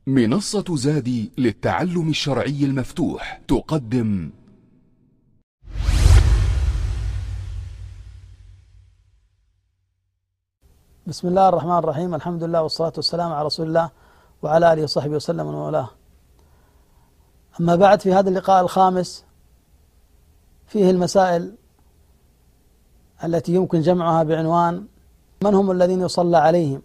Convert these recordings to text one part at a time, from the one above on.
منصة زادي للتعلم الشرعي المفتوح تقدم بسم الله الرحمن الرحيم. الحمد لله والصلاة والسلام على رسول الله وعلى آله وصحبه وسلم ومن والاه. أما بعد، في هذا اللقاء الخامس فيه المسائل التي يمكن جمعها بعنوان من هم الذين يصلى عليهم.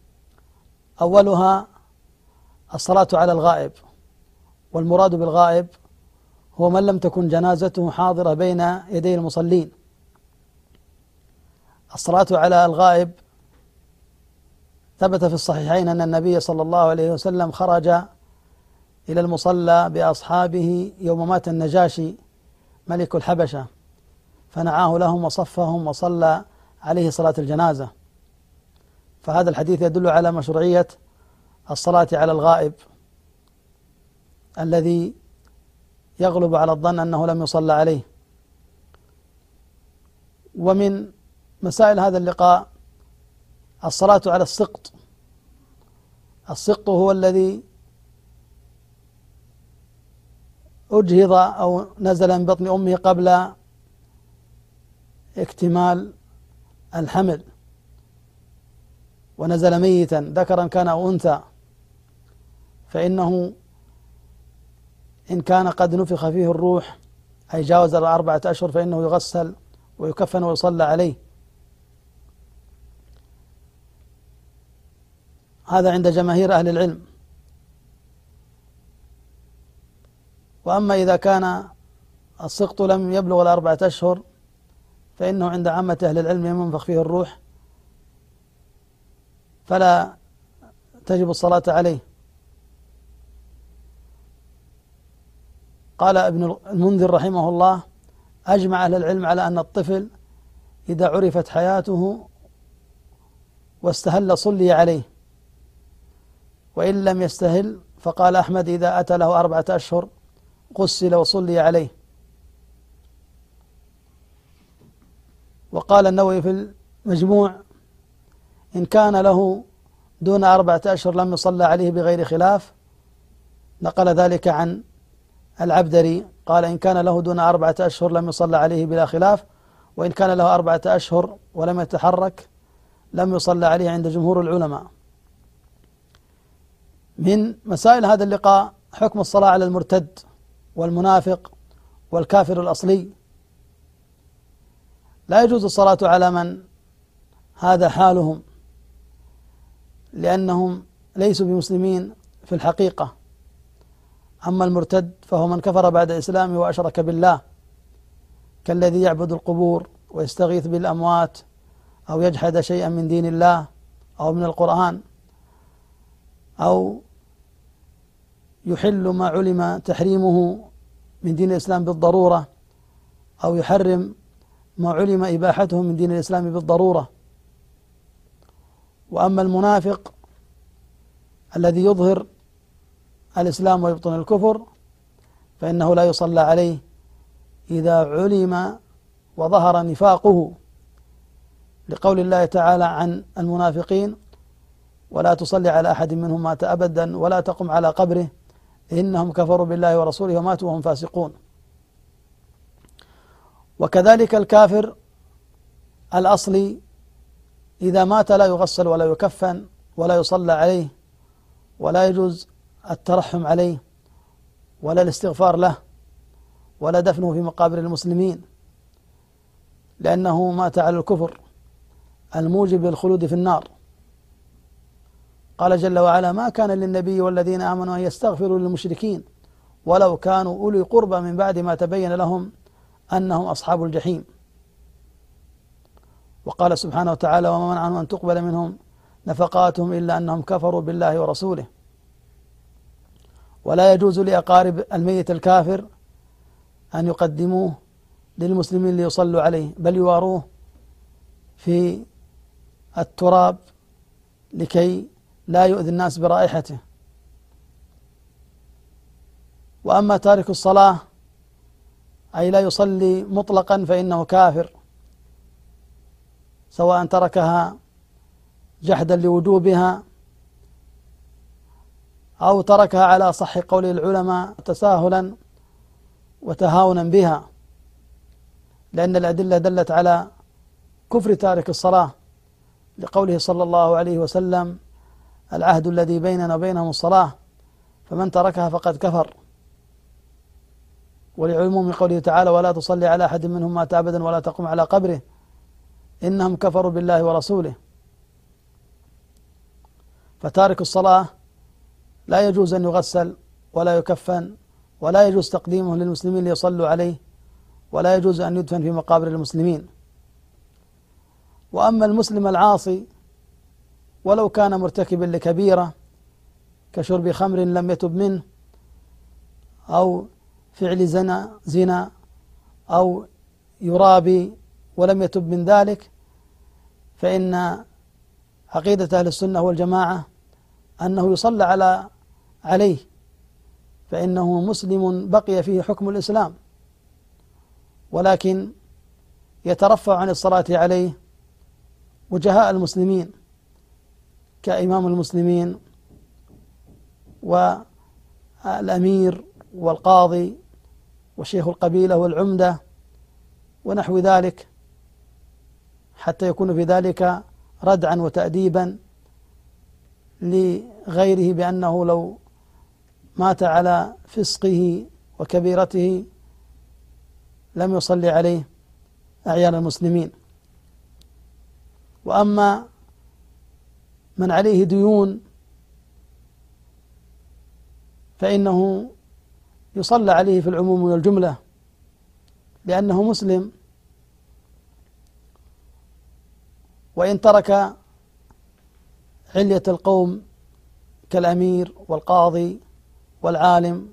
أولها الصلاة على الغائب، والمراد بالغائب هو من لم تكن جنازته حاضرة بين يدي المصلين. الصلاة على الغائب ثبت في الصحيحين أن النبي صلى الله عليه وسلم خرج إلى المصلى بأصحابه يوم مات النجاشي ملك الحبشة، فنعاه لهم وصفهم وصلى عليه صلاة الجنازة. فهذا الحديث يدل على مشروعية الصلاة على الغائب الذي يغلب على الظن أنه لم يصلى عليه. ومن مسائل هذا اللقاء الصلاة على السقط. السقط هو الذي أجهض أو نزل من بطن أمه قبل اكتمال الحمل، ونزل ميتا ذكرا كان أو أنثى، فإنه إن كان قد نفخ فيه الروح أي جاوز 4 أشهر فإنه يغسل ويكفن ويصلى عليه. هذا عند جماهير أهل العلم. وأما إذا كان السقط لم يبلغ 4 أشهر فإنه عند عامة أهل العلم ينفخ فيه الروح فلا تجب الصلاة عليه. قال ابن المنذر رحمه الله: أجمع أهل العلم على أن الطفل إذا عرفت حياته واستهل صلي عليه، وإن لم يستهل فقال أحمد إذا أتى له 4 أشهر غسل وصلي عليه. وقال النووي في المجموع: إن كان له دون 4 أشهر لم يصلى عليه بغير خلاف. نقل ذلك عن العبدري قال: إن كان له دون 4 أشهر لم يصلى عليه بلا خلاف، وإن كان له 4 أشهر ولم يتحرك لم يصلى عليه عند جمهور العلماء. من مسائل هذا اللقاء حكم الصلاة على المرتد والمنافق والكافر الأصلي. لا يجوز الصلاة على من هذا حالهم، لأنهم ليسوا بمسلمين في الحقيقة. أما المرتد فهو من كفر بعد إسلامه وأشرك بالله، كالذي يعبد القبور ويستغيث بالأموات أو يجحد شيئا من دين الله أو من القرآن، أو يحل ما علم تحريمه من دين الإسلام بالضرورة، أو يحرم ما علم إباحته من دين الإسلام بالضرورة. وأما المنافق الذي يظهر الإسلام ويبطن الكفر فإنه لا يصلى عليه إذا علم وظهر نفاقه، لقول الله تعالى عن المنافقين: ولا تصلي على أحد منهم مات أبدا ولا تقم على قبره إنهم كفروا بالله ورسوله وماتوا وهم فاسقون. وكذلك الكافر الأصلي إذا مات لا يغسل ولا يكفن ولا يصلى عليه، ولا يجوز الترحم عليه ولا الاستغفار له ولا دفنه في مقابر المسلمين، لأنه مات على الكفر الموجب للخلود في النار. قال جل وعلا: ما كان للنبي والذين آمنوا أن يستغفروا للمشركين ولو كانوا أولي قربى من بعد ما تبين لهم أنهم أصحاب الجحيم. وقال سبحانه وتعالى: وما منعهم أن تقبل منهم نفقاتهم إلا أنهم كفروا بالله ورسوله. ولا يجوز لأقارب الميت الكافر أن يقدموه للمسلمين ليصلوا عليه، بل يواروه في التراب لكي لا يؤذي الناس برائحته. وأما تارك الصلاة أي لا يصلي مطلقا فإنه كافر، سواء تركها جحدا لوجوبها أو تركها على صح قول العلماء تساهلا وتهاونا بها، لأن الأدلة دلت على كفر تارك الصلاة، لقوله صلى الله عليه وسلم: العهد الذي بيننا وبينهم الصلاة فمن تركها فقد كفر. ولعموم قوله تعالى: ولا تصلي على أحد منهم مات أبدا ولا تقم على قبره إنهم كفروا بالله ورسوله. فتارك الصلاة لا يجوز أن يغسل ولا يكفن، ولا يجوز تقديمه للمسلمين ليصلوا عليه، ولا يجوز أن يدفن في مقابر المسلمين. وأما المسلم العاصي ولو كان مرتكبا لكبيرة كشرب خمر لم يتب منه، أو فعل زنا أو يرابي ولم يتب من ذلك، فإن عقيدة أهل السنة والجماعة أنه يصلى عليه، فإنه مسلم بقي فيه حكم الإسلام، ولكن يترفع عن الصلاة عليه وجهاء المسلمين كإمام المسلمين والأمير والقاضي وشيخ القبيلة والعمدة ونحو ذلك، حتى يكون في ذلك ردعا وتأديبا لغيره بأنه لو مات على فسقه وكبيرته لم يصلي عليه أعيان المسلمين. وأما من عليه ديون فإنه يصلى عليه في العموم والجملة، لأنه مسلم، وإن ترك علية القوم كالأمير والقاضي والعالم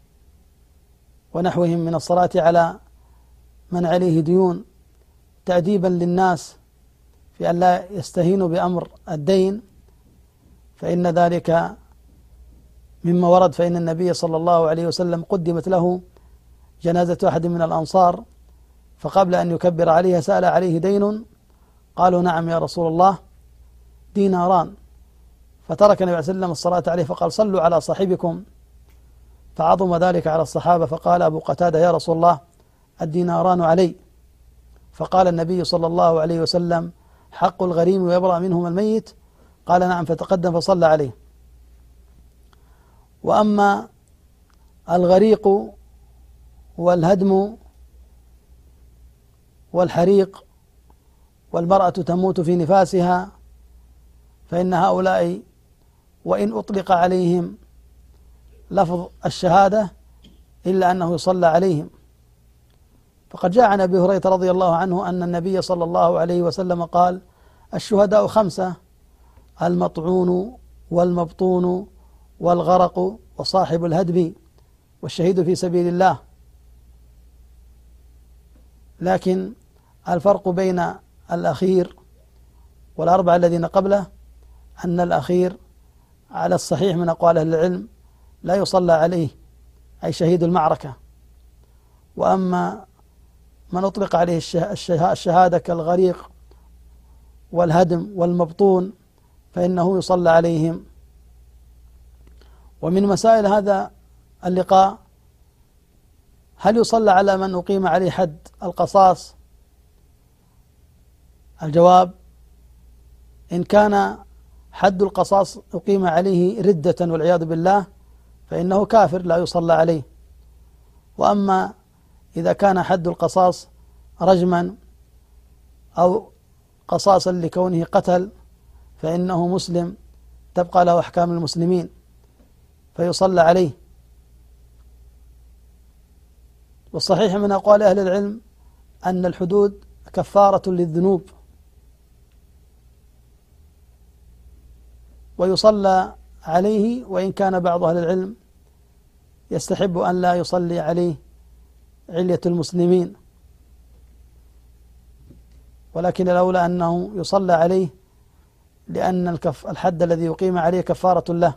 ونحوهم من الصلاة على من عليه ديون تأديبا للناس في أن لا يستهينوا بأمر الدين، فإن ذلك مما ورد. فإن النبي صلى الله عليه وسلم قدمت له جنازة أحد من الأنصار، فقبل أن يكبر عليها سأل: عليه دين؟ قالوا: نعم يا رسول الله، ديناران. فترك النبي صلى الله عليه وسلم الصلاة عليه فقال: صلوا على صاحبكم. فعظم ذلك على الصحابة، فقال أبو قتادة: يا رسول الله، الديناران علي. فقال النبي صلى الله عليه وسلم: حق الغريم ويبرأ منهما الميت. قال: نعم. فتقدم فصلى عليه. وأما الغريق والهدم والحريق والمرأة تموت في نفاسها، فإن هؤلاء وإن أطلق عليهم لفظ الشهادة إلا أنه يصلى عليهم. فقد جاء عن أبي هريرة رضي الله عنه أن النبي صلى الله عليه وسلم قال: الشهداء 5: المطعون والمبطون والغرق وصاحب الهدم والشهيد في سبيل الله. لكن الفرق بين الأخير والأربعة الذين قبله أن الأخير على الصحيح من أقوال أهل العلم لا يصلى عليه، أي شهيد المعركة. وأما من أطلق عليه الشهادة كالغريق والهدم والمبطون فإنه يصلى عليهم. ومن مسائل هذا اللقاء: هل يصلى على من أقيم عليه حد القصاص؟ الجواب: إن كان حد القصاص أقيم عليه ردة والعياذ بالله فإنه كافر لا يصلى عليه. وأما إذا كان حد القصاص رجما أو قصاصا لكونه قتل فإنه مسلم تبقى له أحكام المسلمين فيصلى عليه. والصحيح من أقوال أهل العلم أن الحدود كفارة للذنوب، ويصلى عليه، وإن كان بعض أهل العلم يستحب أن لا يصلي عليه علية المسلمين، ولكن الأولى أنه يصلى عليه لأن الحد الذي يقيم عليه كفارة له.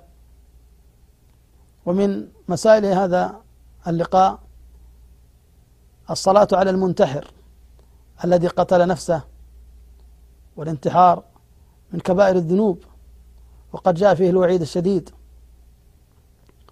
ومن مسائل هذا اللقاء الصلاة على المنتحر الذي قتل نفسه، والانتحار من كبائر الذنوب، وقد جاء فيه الوعيد الشديد.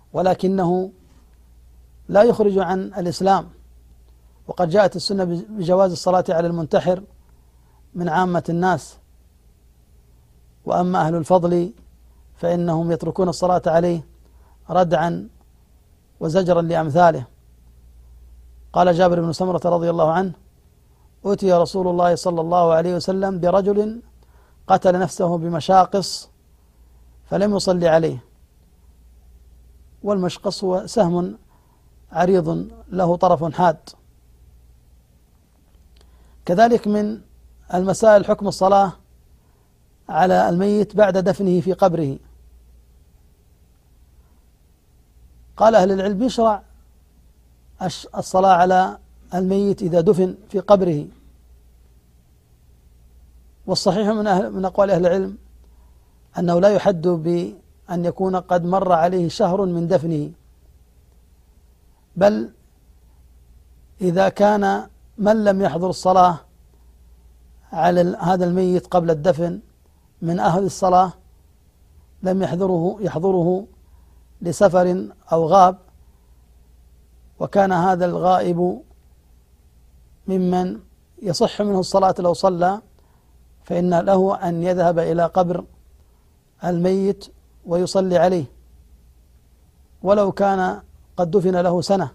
ولكنه لا يخرج عن الإسلام. وقد جاءت السنة بجواز الصلاة على المنتحر من عامة الناس، وأما أهل الفضل فإنهم يتركون الصلاة عليه ردعا وزجرا لأمثاله. قال جابر بن سمرة رضي الله عنه: أتي رسول الله صلى الله عليه وسلم برجل قتل نفسه بمشاقص فلم يصلي عليه. والمشقص هو سهم عريض له طرف حاد. كذلك من المسائل حكم الصلاة على الميت بعد دفنه في قبره. قال أهل العلم يشرع الصلاة على الميت إذا دفن في قبره، والصحيح من أقوال أهل العلم أنه لا يحد بأن يكون قد مر عليه شهر من دفنه، بل إذا كان من لم يحضر الصلاة على هذا الميت قبل الدفن من أهل الصلاة لم يحضره لسفر أو غاب، وكان هذا الغائب ممن يصح منه الصلاة لو صلى، فإن له أن يذهب إلى قبر الميت ويصلي عليه ولو كان قد دفن له سنة.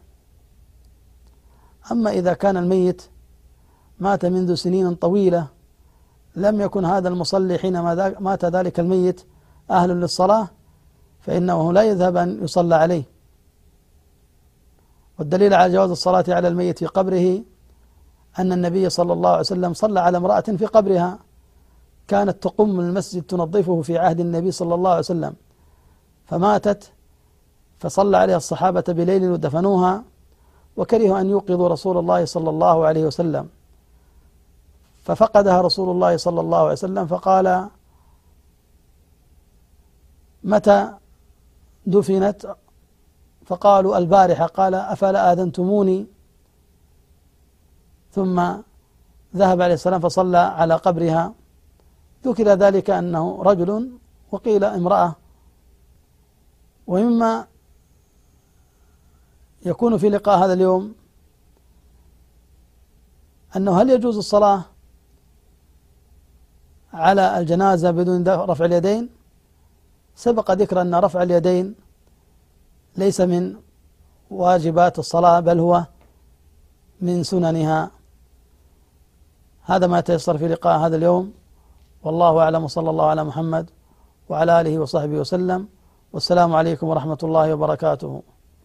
أما إذا كان الميت مات منذ سنين طويلة لم يكن هذا المصلي حينما مات ذلك الميت أهل للصلاة، فإنه لا يذهب أن يصلى عليه. والدليل على جواز الصلاة على الميت في قبره أن النبي صلى الله عليه وسلم صلى على امرأة في قبرها كانت تقم المسجد تنظفه في عهد النبي صلى الله عليه وسلم، فماتت فصلى عليها الصحابة بليل ودفنوها، وكرهوا أن يوقظوا رسول الله صلى الله عليه وسلم، ففقدها رسول الله صلى الله عليه وسلم فقال: متى دفنت؟ فقالوا: البارحة. قال: أفلا آذنتموني؟ ثم ذهب عليه السلام فصلى على قبرها. ذكر ذلك أنه رجل وقيل امرأة. ومما يكون في لقاء هذا اليوم أنه هل يجوز الصلاة على الجنازة بدون رفع اليدين؟ سبق ذكر أن رفع اليدين ليس من واجبات الصلاة بل هو من سننها. هذا ما تيسر في لقاء هذا اليوم، والله أعلم، وصلى الله على محمد وعلى آله وصحبه وسلم، والسلام عليكم ورحمة الله وبركاته.